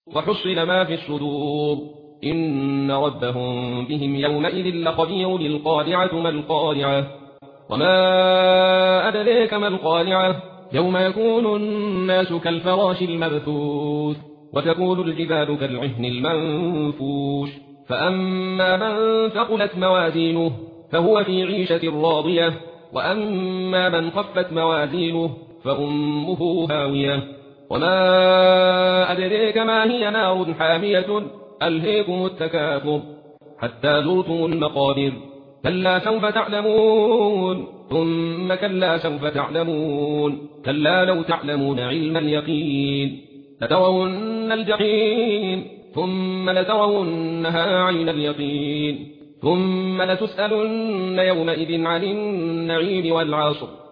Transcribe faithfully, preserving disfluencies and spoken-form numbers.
وحصل ما في الصدور إن ربهم بهم يومئذ لخبير. القارعة ما القارعة وما أدريك ما القارعة يوم يكون الناس كالفراش المبثوث وتكون الجبال كالعهن المنفوش فأما من ثقلت موازينه فهو في عيشة راضية وأما من خفت موازينه فأمه هاوية وما أدريك ما هي نار حامية ألهيكم التكاثر حتى زرتم المقابر كلا سوف تعلمون ثم كلا سوف تعلمون كلا لو تعلمون علم اليقين لترون الجحيم ثم لترونها عين اليقين ثم لتسألن يومئذ عن النعيم والعصر